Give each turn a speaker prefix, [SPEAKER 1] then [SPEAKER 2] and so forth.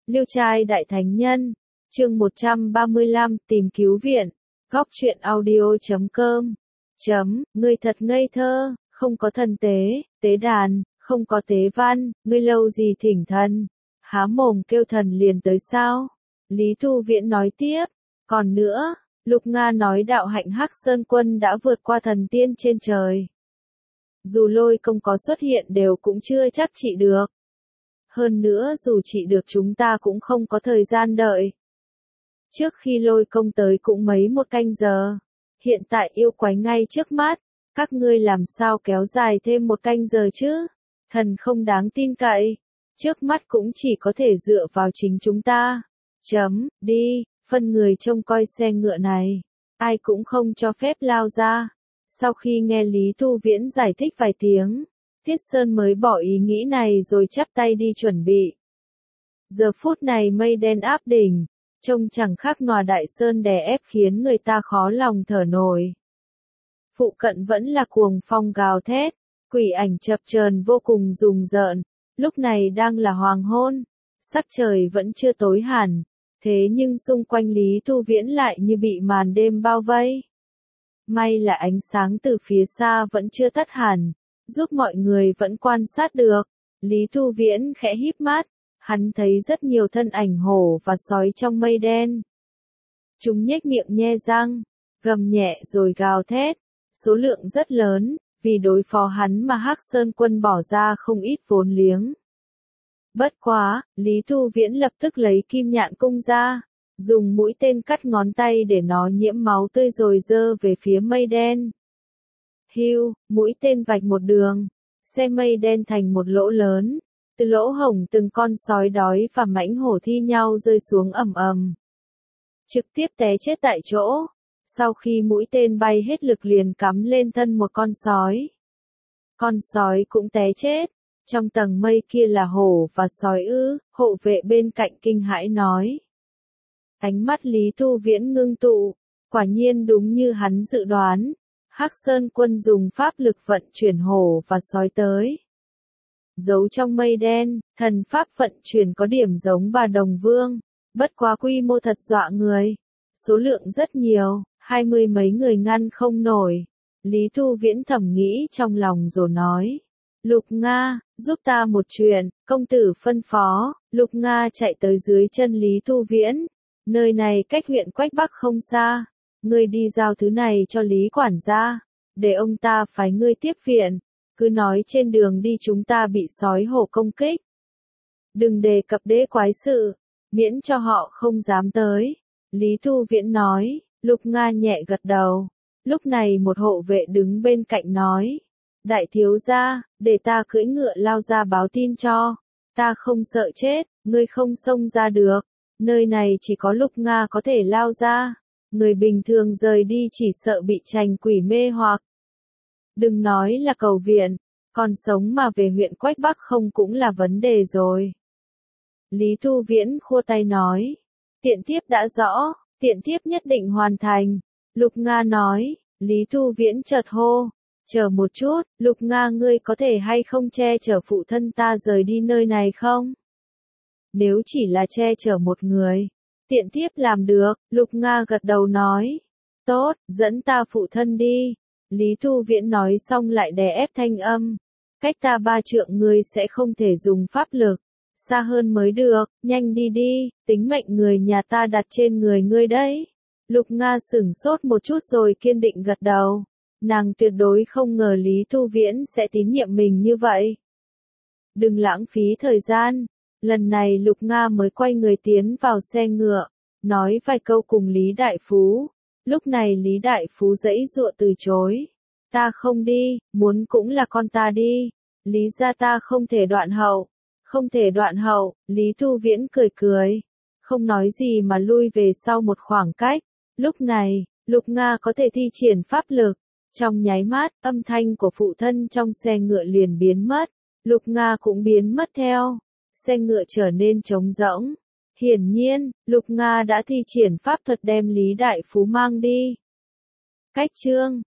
[SPEAKER 1] Liêu trai đại thánh nhân, chương 135 tìm cứu viện, góc truyện audio.com. Ngươi thật ngây thơ, không có thần tế đàn, không có tế văn, ngươi lâu gì thỉnh thần, há mồm kêu thần liền tới sao? Lý Thu Viễn nói tiếp, còn nữa, Lục Nga nói đạo hạnh Hắc Sơn Quân đã vượt qua thần tiên trên trời. Dù Lôi Công có xuất hiện đều cũng chưa chắc trị được. Hơn nữa dù trị được chúng ta cũng không có thời gian đợi. Trước khi Lôi Công tới cũng mấy một canh giờ. Hiện tại yêu quái ngay trước mắt, các ngươi làm sao kéo dài thêm một canh giờ chứ? Thần không đáng tin cậy. Trước mắt cũng chỉ có thể dựa vào chính chúng ta. Đi, phân người trông coi xe ngựa này. Ai cũng không cho phép lao ra. Sau khi nghe Lý Thu Viễn giải thích vài tiếng, Tiết Sơn mới bỏ ý nghĩ này rồi chắp tay đi chuẩn bị. Giờ phút này mây đen áp đỉnh, trông chẳng khác nào đại sơn đè ép khiến người ta khó lòng thở nổi. Phụ cận vẫn là cuồng phong gào thét, quỷ ảnh chập chờn vô cùng rùng rợn, lúc này đang là hoàng hôn, sắc trời vẫn chưa tối hẳn, thế nhưng xung quanh Lý Thu Viễn lại như bị màn đêm bao vây. May là ánh sáng từ phía xa vẫn chưa tắt hẳn, giúp mọi người vẫn quan sát được. Lý Thu Viễn khẽ híp mắt, hắn thấy rất nhiều thân ảnh hổ và sói trong mây đen. Chúng nhếch miệng nhe răng, gầm nhẹ rồi gào thét, số lượng rất lớn, vì đối phó hắn mà Hắc Sơn Quân bỏ ra không ít vốn liếng. Bất quá, Lý Thu Viễn lập tức lấy kim nhạn cung ra, dùng mũi tên cắt ngón tay để nó nhiễm máu tươi rồi giơ về phía mây đen. Hưu, mũi tên vạch một đường, xe mây đen thành một lỗ lớn, từ lỗ hổng từng con sói đói và mãnh hổ thi nhau rơi xuống ầm ầm. Trực tiếp té chết tại chỗ, sau khi mũi tên bay hết lực liền cắm lên thân một con sói. Con sói cũng té chết, trong tầng mây kia là hổ và sói ư, hộ vệ bên cạnh kinh hãi nói. Ánh mắt Lý Thu Viễn ngưng tụ, quả nhiên đúng như hắn dự đoán, Hắc Sơn Quân dùng pháp lực vận chuyển hổ và sói tới. Giấu trong mây đen, thần pháp vận chuyển có điểm giống Bà Đồng Vương, bất quá quy mô thật dọa người, số lượng rất nhiều, 20 mấy người ngăn không nổi. Lý Thu Viễn thầm nghĩ trong lòng rồi nói, Lục Nga, giúp ta một chuyện, công tử phân phó. Lục Nga chạy tới dưới chân Lý Thu Viễn, nơi này cách huyện Quách Bắc không xa, ngươi đi giao thứ này cho Lý quản gia, để ông ta phái ngươi tiếp viện, cứ nói trên đường đi chúng ta bị sói hổ công kích. Đừng đề cập đế quái sự, miễn cho họ không dám tới. Lý Thu Viễn nói. Lục Nga nhẹ gật đầu. Lúc này một hộ vệ đứng bên cạnh nói, đại thiếu gia, để ta cưỡi ngựa lao ra báo tin cho, ta không sợ chết, ngươi không xông ra được, nơi này chỉ có Lục Nga có thể lao ra, người bình thường rời đi chỉ sợ bị trành quỷ mê hoặc. Đừng nói là cầu viện, còn sống mà về huyện Quách Bắc không cũng là vấn đề rồi. Lý Thu Viễn khua tay nói, tiện thiếp đã rõ, tiện thiếp nhất định hoàn thành. Lục Nga nói. Lý Thu Viễn chợt hô, chờ một chút, Lục Nga ngươi có thể hay không che chở phụ thân ta rời đi nơi này không? Nếu chỉ là che chở một người, tiện thiếp làm được. Lục Nga gật đầu nói, tốt, dẫn ta phụ thân đi. Lý Thu Viễn nói xong lại đè ép thanh âm, cách ta 3 trượng ngươi sẽ không thể dùng pháp lực, xa hơn mới được, nhanh đi đi, tính mệnh người nhà ta đặt trên người ngươi đấy. Lục Nga sửng sốt một chút rồi kiên định gật đầu, nàng tuyệt đối không ngờ Lý Thu Viễn sẽ tín nhiệm mình như vậy. Đừng lãng phí thời gian, lần này Lục Nga mới quay người tiến vào xe ngựa, nói vài câu cùng Lý Đại Phú. Lúc này Lý Đại Phú giãy giụa từ chối, ta không đi, muốn cũng là con ta đi, Lý gia ta không thể đoạn hậu. Không thể đoạn hậu. Lý Thu Viễn cười cười, không nói gì mà lui về sau một khoảng cách. Lúc này, Lục Nga có thể thi triển pháp lực, trong nháy mắt, âm thanh của phụ thân trong xe ngựa liền biến mất, Lục Nga cũng biến mất theo, xe ngựa trở nên trống rỗng. Hiển nhiên, Lục Nga đã thi triển pháp thuật đem Lý Đại Phú mang đi. Cách chương